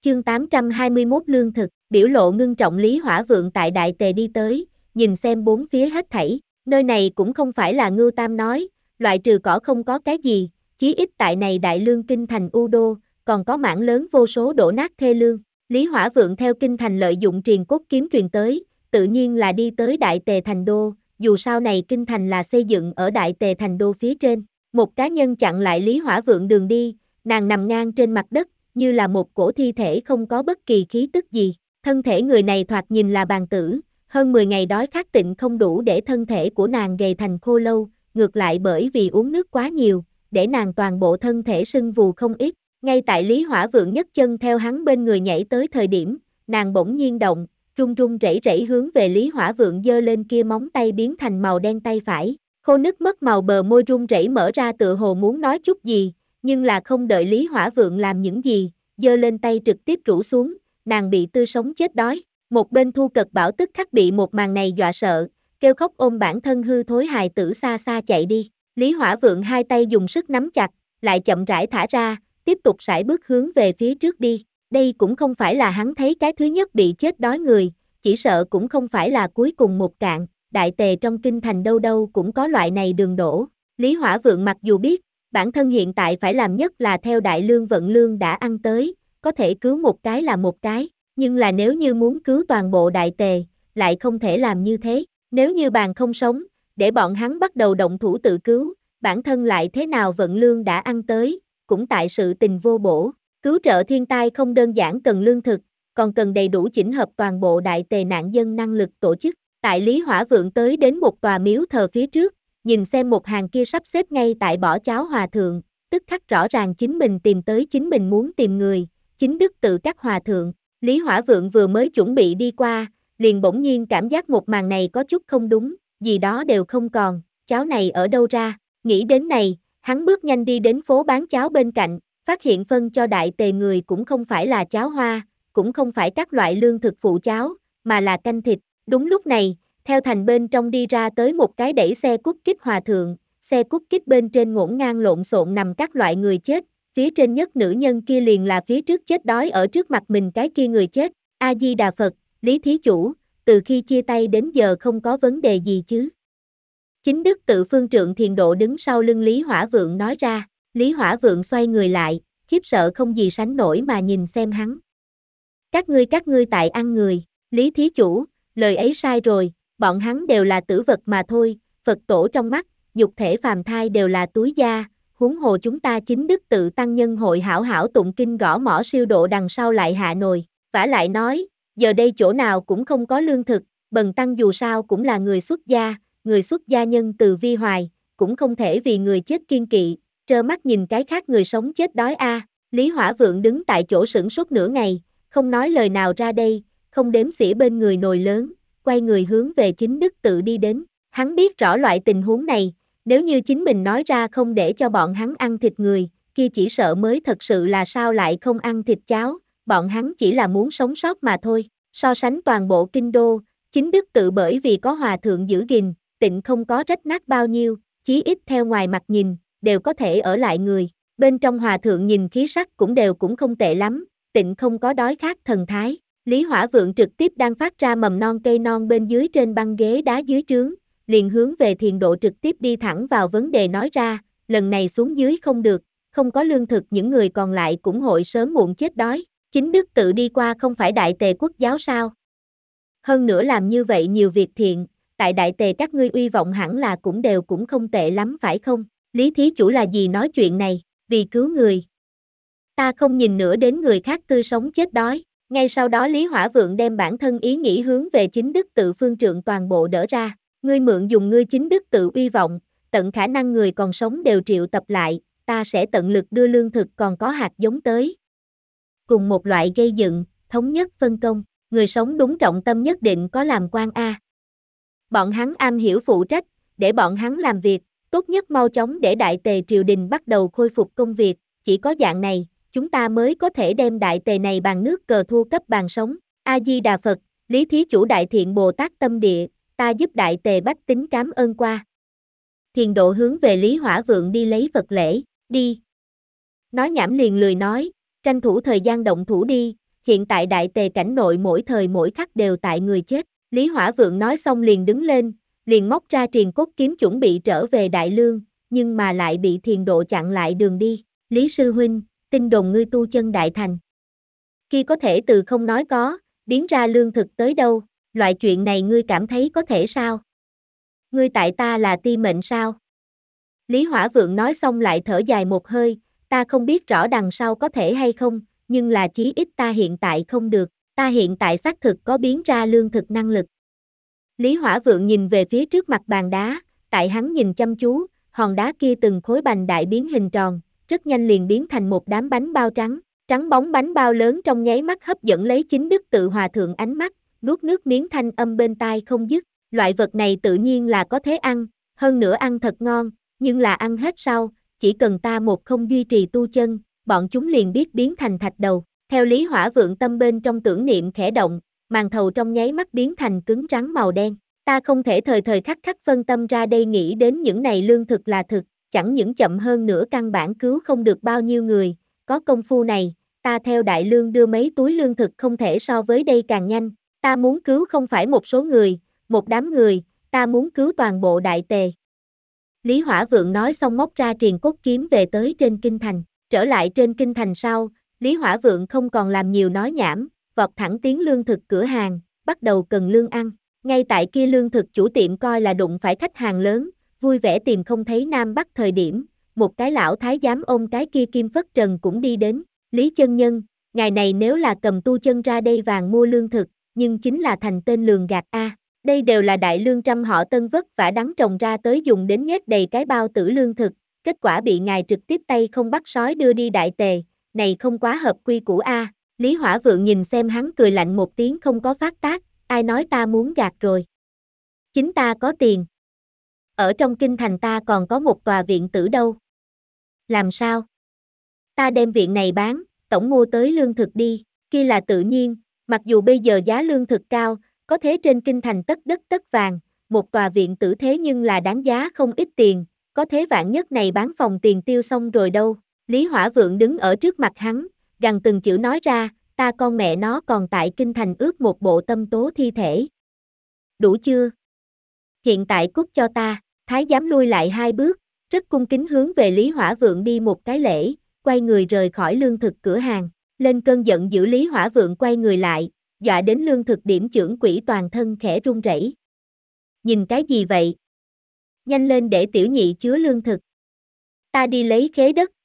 Chương 821 lương thực, biểu lộ ngưng trọng Lý Hỏa Vượng tại Đại Tề đi tới, nhìn xem bốn phía hết thảy, nơi này cũng không phải là Ngưu Tam nói, loại trừ cỏ không có cái gì, chí ít tại này Đại Lương kinh thành U Đô, còn có mảng lớn vô số đổ nát thê lương. Lý Hỏa Vượng theo kinh thành lợi dụng truyền cốt kiếm truyền tới, tự nhiên là đi tới Đại Tề thành đô, dù sao này kinh thành là xây dựng ở Đại Tề thành đô phía trên. Một cá nhân chặn lại Lý Hỏa Vượng đường đi, nàng nằm ngang trên mặt đất, như là một cổ thi thể không có bất kỳ khí tức gì. Thân thể người này thoạt nhìn là bàn tử, hơn 10 ngày đói khát tịnh không đủ để thân thể của nàng gầy thành khô lâu, ngược lại bởi vì uống nước quá nhiều, để nàng toàn bộ thân thể sưng vù không ít. Ngay tại Lý Hỏa Vượng nhấc chân theo hắn bên người nhảy tới thời điểm, nàng bỗng nhiên động, run run rẩy rẩy hướng về Lý Hỏa Vượng giơ lên kia móng tay biến thành màu đen tay phải. Khô nứt mất màu bờ môi run rẩy mở ra tựa hồ muốn nói chút gì, nhưng là không đợi Lý Hỏa Vượng làm những gì, giơ lên tay trực tiếp rũ xuống, nàng bị tươi sống chết đói. Một bên Thu Cật Bảo tức khắc bị một màn này dọa sợ, kêu khóc ôm bản thân hư thối hài tử xa xa chạy đi. Lý Hỏa Vượng hai tay dùng sức nắm chặt, lại chậm rãi thả ra, tiếp tục sải bước hướng về phía trước đi. Đây cũng không phải là hắn thấy cái thứ nhất bị chết đói người, chỉ sợ cũng không phải là cuối cùng một cạn. Đại Tề trong kinh thành đâu đâu cũng có loại này đường đổ. Lý Hỏa Vượng mặc dù biết, bản thân hiện tại phải làm nhất là theo Đại Lương vận lương đã ăn tới, có thể cứu một cái là một cái, nhưng là nếu như muốn cứu toàn bộ Đại Tề, lại không thể làm như thế. Nếu như bàn không sống, để bọn hắn bắt đầu động thủ tự cứu, bản thân lại thế nào vận lương đã ăn tới, cũng tại sự tình vô bổ. Cứu trợ thiên tai không đơn giản cần lương thực, còn cần đầy đủ chỉnh hợp toàn bộ Đại Tề nạn dân năng lực tổ chức. Tại Lý Hỏa Vượng tới đến một tòa miếu thờ phía trước, nhìn xem một hàng kia sắp xếp ngay tại bỏ cháo hòa thượng, tức khắc rõ ràng chính mình tìm tới chính mình muốn tìm người, chính đức tự các hòa thượng. Lý Hỏa Vượng vừa mới chuẩn bị đi qua, liền bỗng nhiên cảm giác một màn này có chút không đúng, gì đó đều không còn, cháo này ở đâu ra. Nghĩ đến này, hắn bước nhanh đi đến phố bán cháo bên cạnh, phát hiện phân cho Đại Tề người cũng không phải là cháo hoa, cũng không phải các loại lương thực phụ cháo, mà là canh thịt. Đúng lúc này, theo thành bên trong đi ra tới một cái đẩy xe cút kích hòa thượng, xe cút kích bên trên ngổn ngang lộn xộn nằm các loại người chết, phía trên nhất nữ nhân kia liền là phía trước chết đói ở trước mặt mình cái kia người chết. A Di Đà Phật, Lý thí chủ, từ khi chia tay đến giờ không có vấn đề gì chứ? Chính đức tự phương trượng Thiền Độ đứng sau lưng Lý Hỏa Vượng nói ra. Lý Hỏa Vượng xoay người lại, khiếp sợ không gì sánh nổi mà nhìn xem hắn. Các ngươi tại ăn người, Lý thí chủ, lời ấy sai rồi, bọn hắn đều là tử vật mà thôi, Phật tổ trong mắt, nhục thể phàm thai đều là túi da, huống hồ chúng ta chính đức tự tăng nhân hội hảo hảo tụng kinh gõ mõ siêu độ đằng sau lại hạ nồi. Vả lại nói, giờ đây chỗ nào cũng không có lương thực, bần tăng dù sao cũng là người xuất gia nhân từ vi hoài, cũng không thể vì người chết kiên kỵ, trơ mắt nhìn cái khác người sống chết đói a. Lý Hỏa Vượng đứng tại chỗ sửng sốt nửa ngày, không nói lời nào ra đây, không đếm xỉa bên người nồi lớn, quay người hướng về chính đức tự đi đến. Hắn biết rõ loại tình huống này, nếu như chính mình nói ra không để cho bọn hắn ăn thịt người, kia chỉ sợ mới thật sự là sao lại không ăn thịt cháo, bọn hắn chỉ là muốn sống sót mà thôi. So sánh toàn bộ kinh đô, chính đức tự bởi vì có hòa thượng giữ gìn, tịnh không có rách nát bao nhiêu, chí ít theo ngoài mặt nhìn, đều có thể ở lại người. Bên trong hòa thượng nhìn khí sắc cũng đều cũng không tệ lắm, tịnh không có đói khát thần thái. Lý Hỏa Vượng trực tiếp đang phát ra mầm non cây non bên dưới trên băng ghế đá dưới trướng, liền hướng về Thiền Độ trực tiếp đi thẳng vào vấn đề nói ra, lần này xuống dưới không được, không có lương thực những người còn lại cũng hội sớm muộn chết đói. Chính đức tự đi qua không phải Đại Tề quốc giáo sao? Hơn nữa làm như vậy nhiều việc thiện, tại Đại Tề các ngươi uy vọng hẳn là cũng đều cũng không tệ lắm phải không? Lý thí chủ là gì nói chuyện này, vì cứu người. Ta không nhìn nữa đến người khác tươi sống chết đói. Ngay sau đó Lý Hỏa Vượng đem bản thân ý nghĩ hướng về chính đức tự phương trượng toàn bộ đỡ ra. Ngươi mượn dùng ngươi chính đức tự uy vọng, tận khả năng người còn sống đều triệu tập lại, ta sẽ tận lực đưa lương thực còn có hạt giống tới. Cùng một loại gây dựng, thống nhất phân công, người sống đúng trọng tâm nhất định có làm quan A. Bọn hắn am hiểu phụ trách, để bọn hắn làm việc, tốt nhất mau chóng để Đại Tề triều đình bắt đầu khôi phục công việc, chỉ có dạng này, chúng ta mới có thể đem Đại Tề này bằng nước cờ thua cấp bàn sống. A Di Đà Phật, Lý thí chủ đại thiện Bồ Tát tâm địa, ta giúp Đại Tề bách tính cảm ơn qua. Thiền Độ hướng về Lý Hỏa Vượng đi lấy vật lễ, đi. Nói nhảm liền lười nói, tranh thủ thời gian động thủ đi, hiện tại đại tề cảnh nội mỗi thời mỗi khắc đều tại người chết. Lý Hỏa Vượng nói xong liền đứng lên, liền móc ra Triền Cốt Kiếm chuẩn bị trở về Đại Lương, nhưng mà lại bị Thiền Độ chặn lại đường đi. Lý sư huynh, tin đồn ngươi tu chân đại thành. Khi có thể từ không nói có, biến ra lương thực tới đâu, loại chuyện này ngươi cảm thấy có thể sao? Ngươi tại ta là ti mệnh sao? Lý Hỏa Vượng nói xong lại thở dài một hơi, ta không biết rõ đằng sau có thể hay không, nhưng là chí ít ta hiện tại không được, ta hiện tại xác thực có biến ra lương thực năng lực. Lý Hỏa Vượng nhìn về phía trước mặt bàn đá, tại hắn nhìn chăm chú, hòn đá kia từng khối bành đại biến hình tròn, rất nhanh liền biến thành một đám bánh bao trắng, trắng bóng bánh bao lớn trong nháy mắt hấp dẫn lấy chính Đức Tự Hòa Thượng ánh mắt, nuốt nước miếng thanh âm bên tai không dứt, loại vật này tự nhiên là có thể ăn, hơn nữa ăn thật ngon, nhưng là ăn hết sau, chỉ cần ta một không duy trì tu chân, bọn chúng liền biết biến thành thạch đầu. Theo Lý Hỏa Vượng tâm bên trong tưởng niệm khẽ động, màn thầu trong nháy mắt biến thành cứng rắn màu đen. Ta không thể thời thời khắc khắc phân tâm ra đây nghĩ đến những này lương thực là thực, chẳng những chậm hơn nữa căn bản cứu không được bao nhiêu người, có công phu này, ta theo Đại Lương đưa mấy túi lương thực không thể so với đây càng nhanh, ta muốn cứu không phải một số người, một đám người, ta muốn cứu toàn bộ Đại Tề. Lý Hỏa Vượng nói xong móc ra Triền Cốt Kiếm về tới trên kinh thành, trở lại trên kinh thành sau, Lý Hỏa Vượng không còn làm nhiều nói nhảm, vọt thẳng tiến lương thực cửa hàng, bắt đầu cần lương ăn. Ngay tại kia lương thực chủ tiệm coi là đụng phải khách hàng lớn, vui vẻ tìm không thấy Nam Bắc thời điểm, một cái lão thái giám ôm cái kia kim phất trần cũng đi đến, Lý chân nhân, ngày này nếu là cầm tu chân ra đây vàng mua lương thực, nhưng chính là thành tên lường gạt a. Đây đều là đại lương trăm họ Tân vất vả đắng trồng ra tới dùng đến nhét đầy cái bao tử lương thực, kết quả bị ngài trực tiếp tay không bắt sói đưa đi Đại Tề, này không quá hợp quy củ a. Lý Hỏa Vượng nhìn xem hắn cười lạnh một tiếng không có phát tác, ai nói ta muốn gạt rồi. Chính ta có tiền. Ở trong kinh thành ta còn có một tòa viện tử đâu. Làm sao? Ta đem viện này bán, tổng mua tới lương thực đi, kia là tự nhiên, mặc dù bây giờ giá lương thực cao, có thế trên kinh thành tất đất tất vàng, một tòa viện tử thế nhưng là đáng giá không ít tiền, có thế vạn nhất này bán phòng tiền tiêu xong rồi đâu. Lý Hỏa Vượng đứng ở trước mặt hắn, gằn từng chữ nói ra, ta con mẹ nó còn tại kinh thành ướp một bộ tâm tố thi thể. Đủ chưa? Hiện tại cút cho ta, thái giám lui lại 2 bước, rất cung kính hướng về Lý Hỏa Vượng đi một cái lễ, quay người rời khỏi lương thực cửa hàng, lên cơn giận dữ Lý Hỏa Vượng quay người lại, dọa đến lương thực điểm trưởng quỹ toàn thân khẽ run rẩy. Nhìn cái gì vậy? Nhanh lên để tiểu nhị chứa lương thực. Ta đi lấy khế đất,